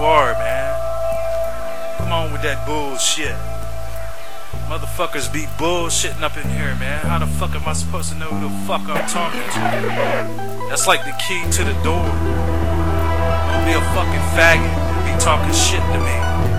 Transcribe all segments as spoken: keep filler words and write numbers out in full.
are, man. Come on with that bullshit. Motherfuckers be bullshitting up in here, man. How the fuck am I supposed to know who the fuck I'm talking to? That's like the key to the door. Don't be a fucking faggot and be talking shit to me.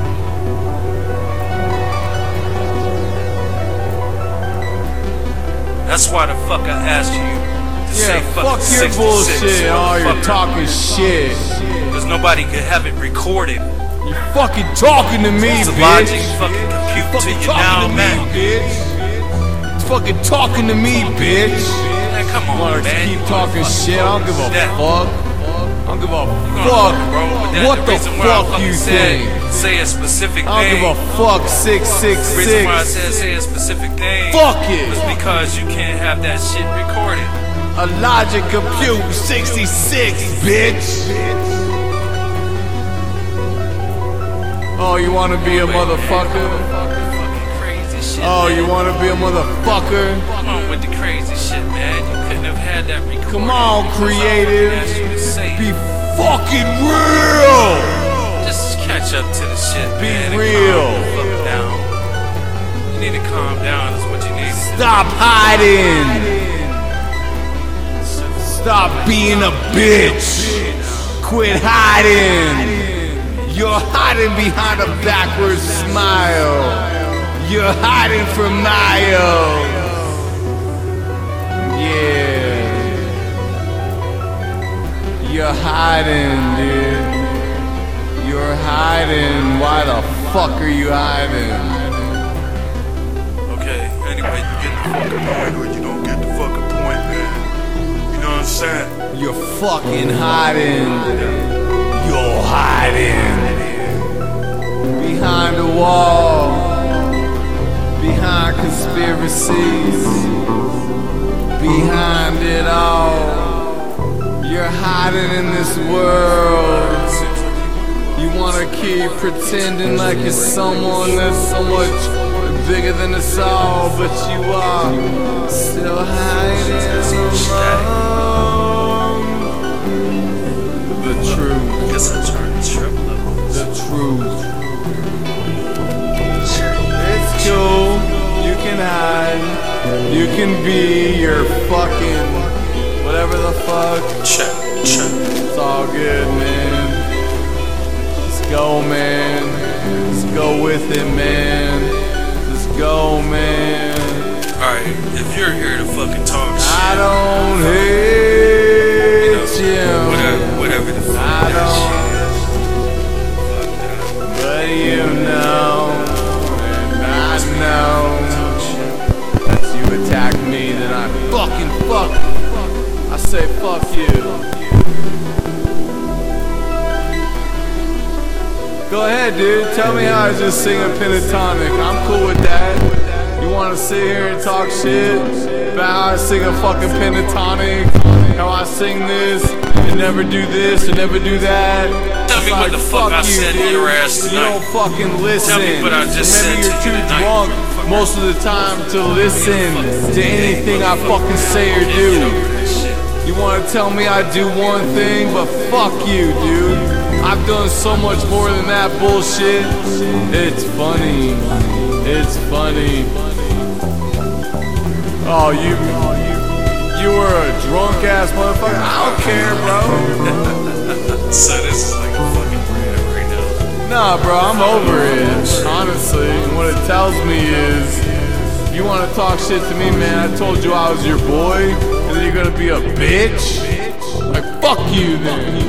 That's why the fuck I asked you to yeah, say fucking fuck your bullshit, all you're talking shit. Because nobody could have it recorded. You fucking talking to me, it's bitch. Logic fucking compute fucking to you talking now, to man. me, bitch. It's fucking talking to me, bitch. Man, come on, Wanna man. keep talking shit. I don't give a that. fuck. I don't give a Gonna fuck. Bro, that, what the, the fuck you said, think? Say a specific thing. I don't give a fuck. Six six The reason six. why I said say a specific thing. Fuck it. Was because you can't have that shit recorded. A Logic Compute sixty-six, bitch. Oh, you wanna be a motherfucker? Oh, you wanna be a motherfucker? Come on with the crazy shit, man. You couldn't have had that recorded. Come on, creative. Be fucking real. Just catch up to the shit, Be man. real. And calm the fuck down. You need to calm down. Is what you need to do. Stop hiding. Stop being a bitch. Quit hiding. You're hiding behind a backwards smile. You're hiding for miles. Yeah. You're hiding, dude. You're hiding. Why the fuck are you hiding? Okay, anyway, you get the fucking point or you don't get the fucking point, man. You know what I'm saying? You're fucking hiding. You're hiding. Behind the wall. Behind conspiracies. Behind it all. You're hiding in this world. You wanna keep pretending like you're someone that's so much bigger than us all, but you are still hiding among the truth. Guess I turned the trip level. The truth. It's cool. You can hide. You can be your fucking whatever the fuck. Check, check. It's all good, man. Let's go, man. Let's go with it, man. Let's go, man. Alright, if you're here to fucking talk shit, I don't hate you know, you. whatever, whatever the fuck I that don't. shit is. But you know, and I know, that you attack me, then I fucking fuck. I say fuck you. Go ahead, dude. Tell me how I just sing a pentatonic. I'm cool with that. You wanna sit here and talk shit about how I sing a fucking pentatonic? How I sing this and never do this and never do that? Tell me what the fuck I said to your ass You tonight. don't fucking listen. Tell me what I just Maybe said you're to you too tonight. drunk most of the time to listen to anything I fucking say or do. You wanna tell me I do one thing, but fuck you, dude. I've done so much more than that bullshit. It's funny. It's funny. Oh, you, you were a drunk ass motherfucker. I don't care, bro. So this is like a fucking rant right now. Nah, bro, I'm over it. Honestly, what it tells me is, if you want to talk shit to me, man, I told you I was your boy, and then you're gonna be a bitch. Like, fuck you, then.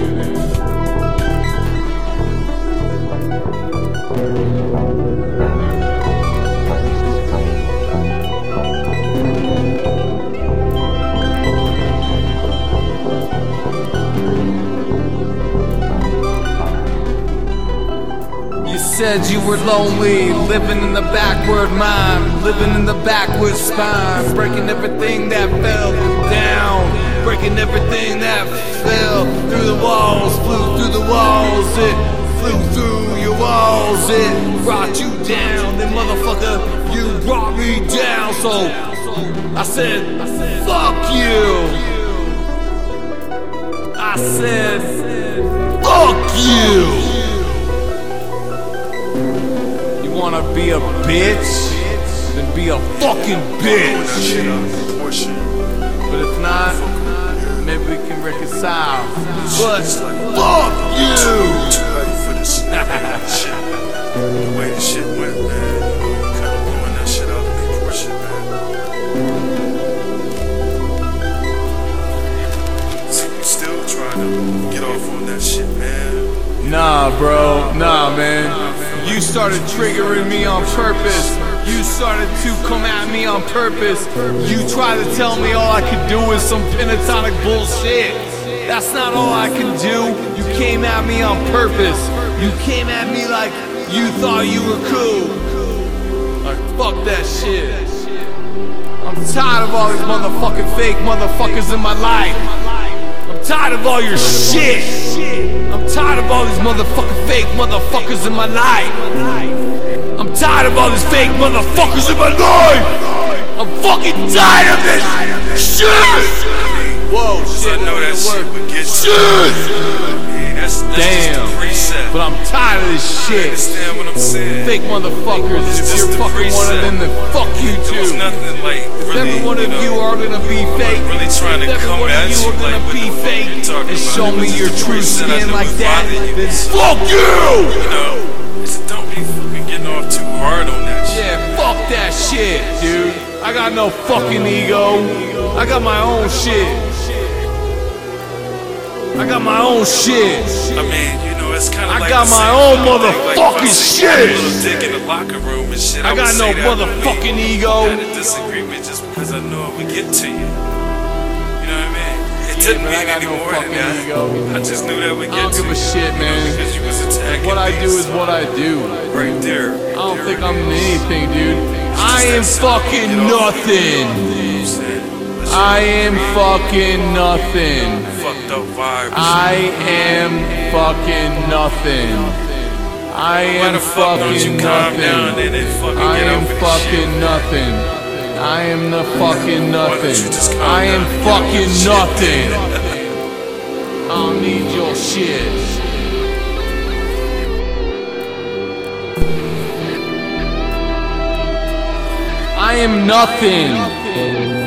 You said you were lonely, living in the backward mind, living in the backward spine, breaking everything that fell down, breaking everything that fell through the walls, flew through the walls, it flew through your walls, it brought you down, then motherfucker, you brought me down, so I said, fuck you. I said, fuck you. wanna be a bitch, then be a fucking bitch. But if not, maybe we can reconcile. But fuck you! The way the shit went, man. Kind of blowing that shit out of me for shit, man. So you still trying to get off on that shit, man? Nah, bro. Nah, man. You started triggering me on purpose. You started to come at me on purpose. You tried to tell me all I could do is some pentatonic bullshit. That's not all I can do. You came at me on purpose. You came at me like you thought you were cool. Like, fuck that shit. I'm tired of all these motherfucking fake motherfuckers in my life. I'm tired of all your shit. I'm tired of all these motherfucking fake motherfuckers in my life. I'm tired of all these fake motherfuckers in my life. I'm fucking tired of this shit. Whoa, shit, I know that shit would get shit. Yeah, that's, that's Damn, just the preset. but I'm tired of this shit. Understand what I'm saying? Fake motherfuckers. If you're fucking one of them, then fuck you There was too. nothing like If really, every one of you, know, you are gonna be fake, really trying to if every come one at of you you are like gonna what be the fuck fake you talking and about? show It me was your just the true preset. I skin knew like it that, bothered you. then fuck you! You know, it's don't be fucking getting off too hard on that shit. Yeah, fuck that shit, dude. I got no fucking ego. I got my own shit. I got my own shit. I mean, you know, it's kind of I like got the my same own thing, like, motherfucking if I see shit. a little dick in the locker room and shit. I got would no say that motherfucking when we ego. had a disagreement just because I know it would get to you. You know what I mean? It didn't but I mean got any no more than fucking that. ego. I just knew that would I get don't to give a you. shit, man. Because you was attacking What I me, do is so- what I do. Right there. I don't There think it I'm is. anything, dude. It's I just am that simple. fucking Get off. nothing. You know what I'm saying? Let's I just am be fucking nothing. fucked up vibe. I am fucking nothing. I Why am the fuck don't you fucking calm down nothing. and then fucking I get am over this fucking shit? nothing. I am the fucking Why don't you nothing. just calm I am down and get over fucking this shit? nothing. I don't need your shit. I am nothing.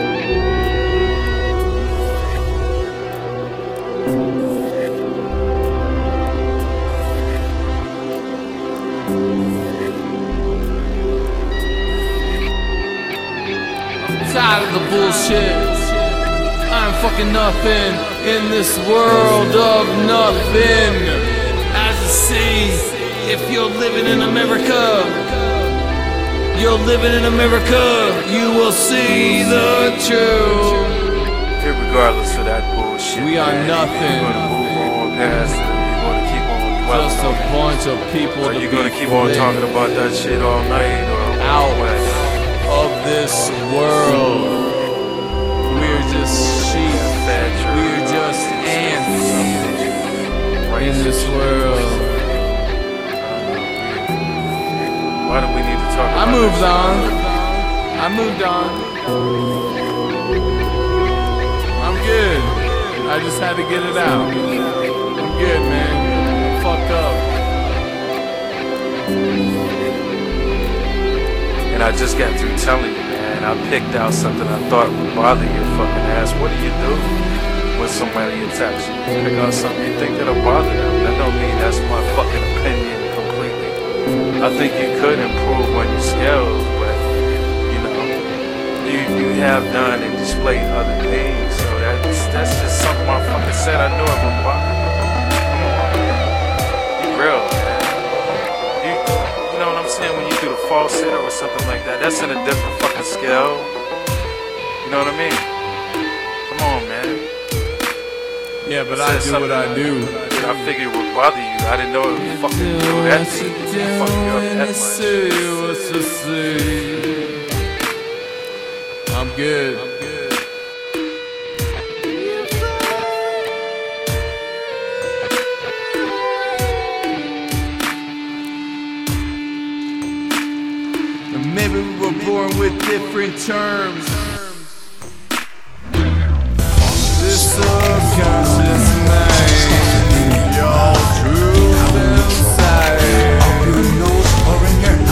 I'm tired of the bullshit. I'm fucking nothing in this world of nothing. As you see, if you're living in America, you're living in America, you will see the truth. Regardless of that bullshit, We are man, nothing. You're gonna move on past it. You're gonna keep on dwelling Just a on it. bunch of people Are to you be gonna keep on flipped talking about that shit all night or out what? of this world. We're just sheep. We're just ants in this world. Why do we need to talk about I moved that on. I moved on. I'm good. I just had to get it out. I'm good, man. I'm fucked up. And I just got through telling you, man, I picked out something I thought would bother your fucking ass. What do you do when somebody attacks you? Pick out something you think that'll bother them. That don't mean that's my fucking opinion completely. I think you could improve on your skills, but, you know, you, you have done and displayed other things, so that's, that's just something I fucking said I knew it would bother you. Come on, man. You real, man. You, you know what I'm saying? When you do the falsetto or something like that, that's in a different fucking scale. You know what I mean? Come on, man. Yeah, but I do what I do. I figured it would bother you. I didn't know it would fucking do that to you. Fuck you up that much. I'm good. And maybe we were born with different terms. This subconscious mind, your truth inside. Open your nose or in your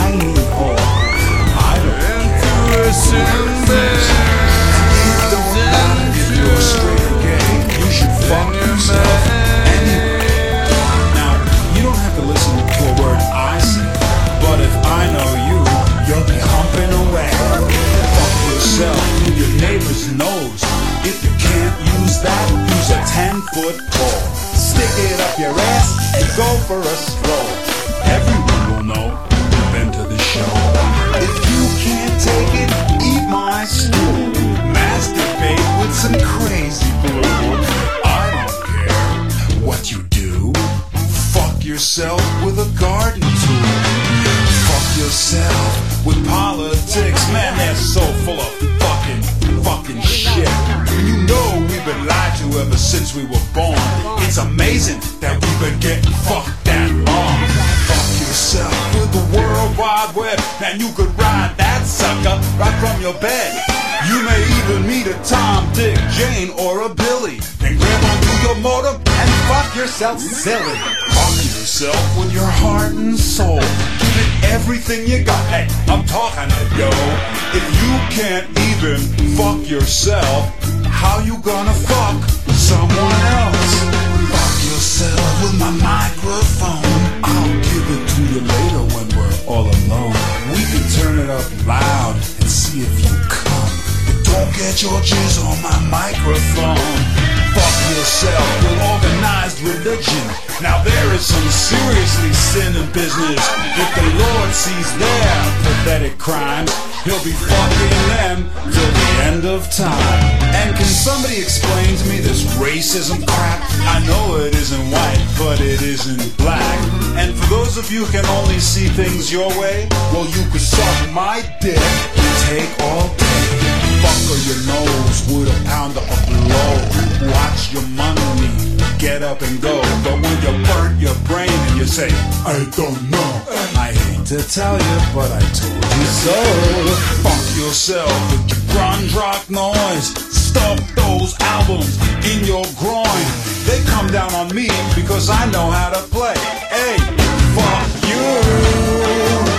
is that? Use a ten-foot pole, stick it up your ass, and go for a stroll. Everyone will know you've been to the show. If you can't take it, eat my stool. Masturbate with some crazy blue. I don't care what you do. Fuck yourself with a garden tool. Fuck yourself with politics. Man, they're so full of fucking, fucking shit. You know we've been lied to ever since we were born. It's amazing that we've been getting fucked that long. Fuck yourself with the World Wide Web. Man, you could ride that sucker right from your bed. You may even meet a Tom, Dick, Jane, or a Billy. Then grab onto your motor and fuck yourself silly. Fuck yourself with your heart and soul. Give it everything you got. Hey, I'm talking to yo. If you can't even fuck yourself, how you gonna fuck someone else? Fuck yourself with my microphone. I'll give it to you later when we're all alone. We can turn it up loud and see if you come. But don't get your jizz on my microphone. Fuck yourself with organized religion. Now there is some seriously sinning business. If the Lord sees their pathetic crimes, he'll be fucking them till the end of time. And can somebody explain to me this racism crap? I know it isn't white, but it isn't black. And for those of you who can only see things your way, well, you could suck my dick and take all day. Buckle your nose with a pounder of blow. Watch your money get up and go. But when you burn your brain and you say, I don't know, I hate to tell you, but I told you so. Fuck yourself with your grunge rock noise. Stuff those albums in your groin. They come down on me because I know how to play. Hey, fuck you.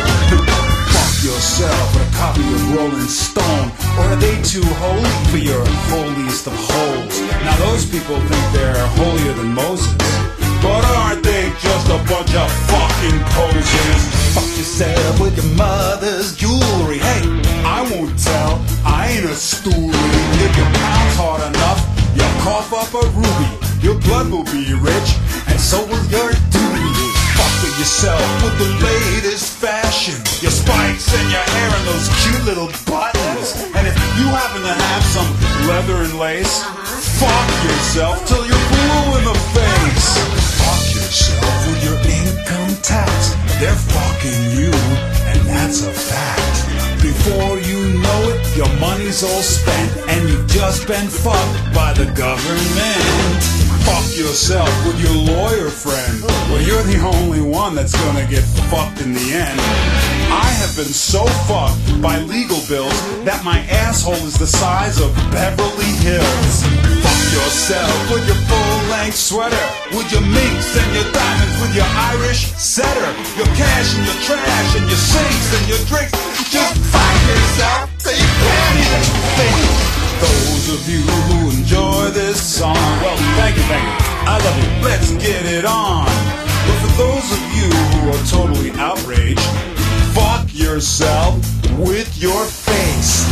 Yourself with a copy of Rolling Stone. Or are they too holy for your holiest of holes? Now those people think they're holier than Moses, but aren't they just a bunch of fucking posers? Fuck yourself with your mother's jewelry. Hey, I won't tell, I ain't a stoolie. If you pounce hard enough, you'll cough up a ruby. Your blood will be rich, and so will your duty. Fuck yourself with the latest fashion, your spikes and your hair and those cute little buttons. And if you happen to have some leather and lace, fuck yourself till you're blue in the face. Fuck yourself with your income tax. They're fucking you, and that's a fact. Before you know it, your money's all spent, and you've just been fucked by the government. Fuck yourself with your lawyer friend. Well, you're the only one that's gonna get fucked in the end. I have been so fucked by legal bills that my asshole is the size of Beverly Hills. Fuck yourself with your full-length sweater, with your minks and your diamonds, with your Irish setter, your cash and your trash and your sinks and your drinks. Just fuck yourself so you can't even think. Those of you who enjoy this song, well, thank you, thank you. I love you. Let's get it on. But for those of you who are totally outraged, fuck yourself with your face.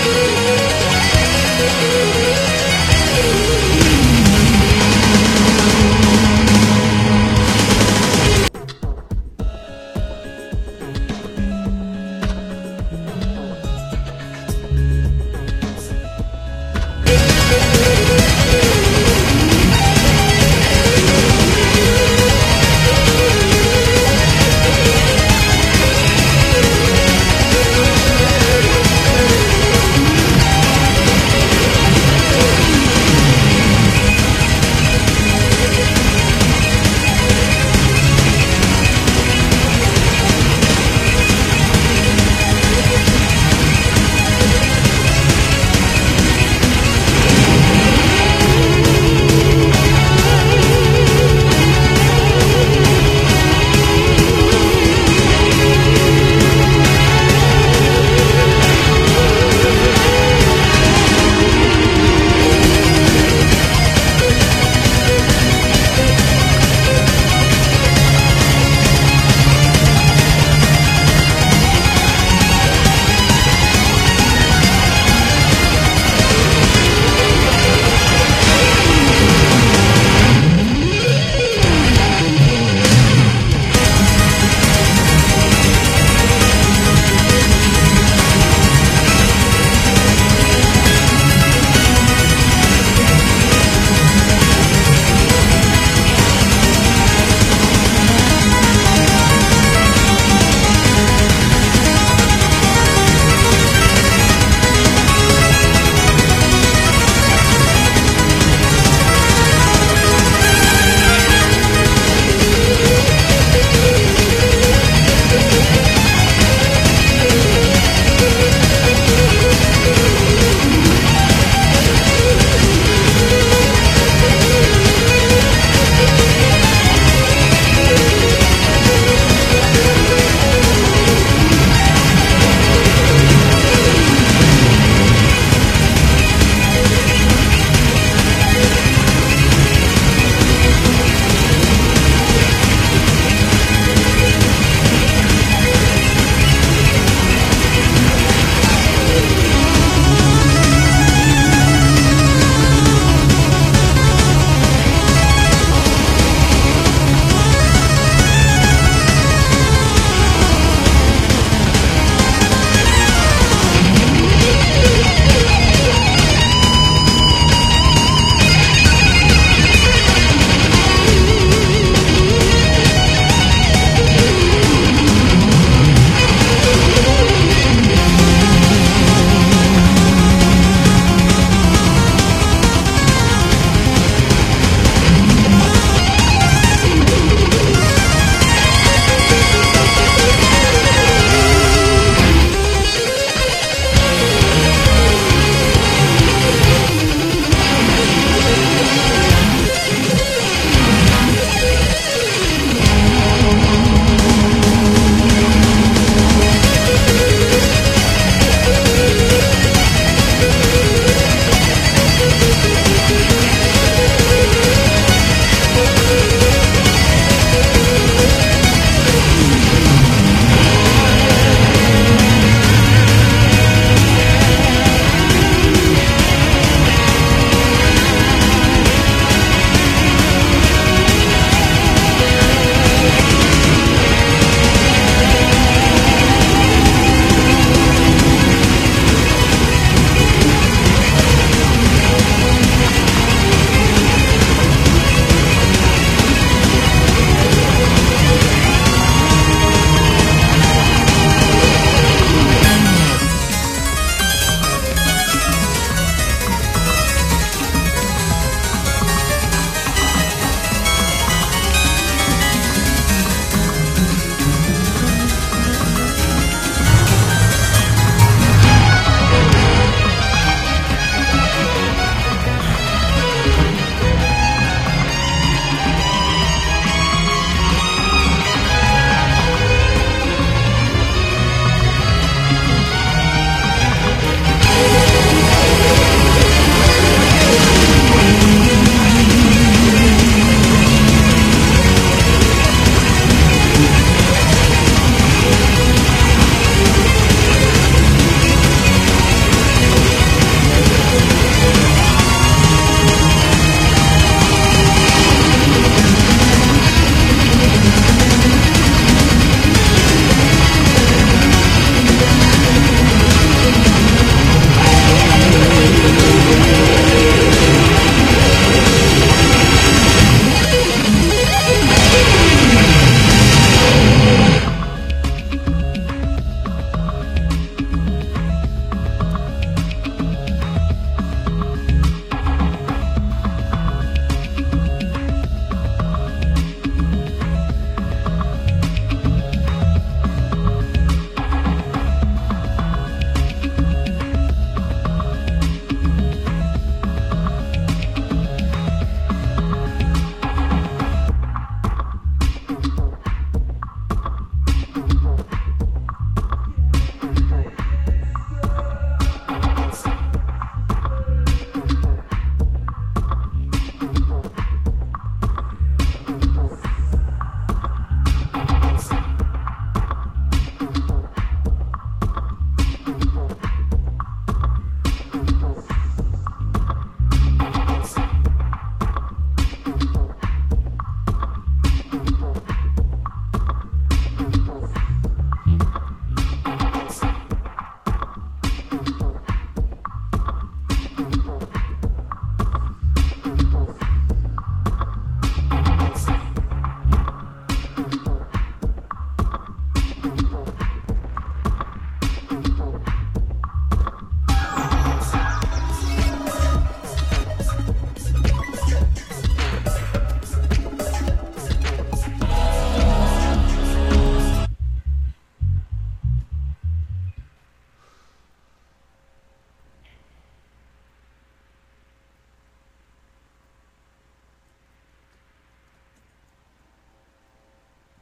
Bye.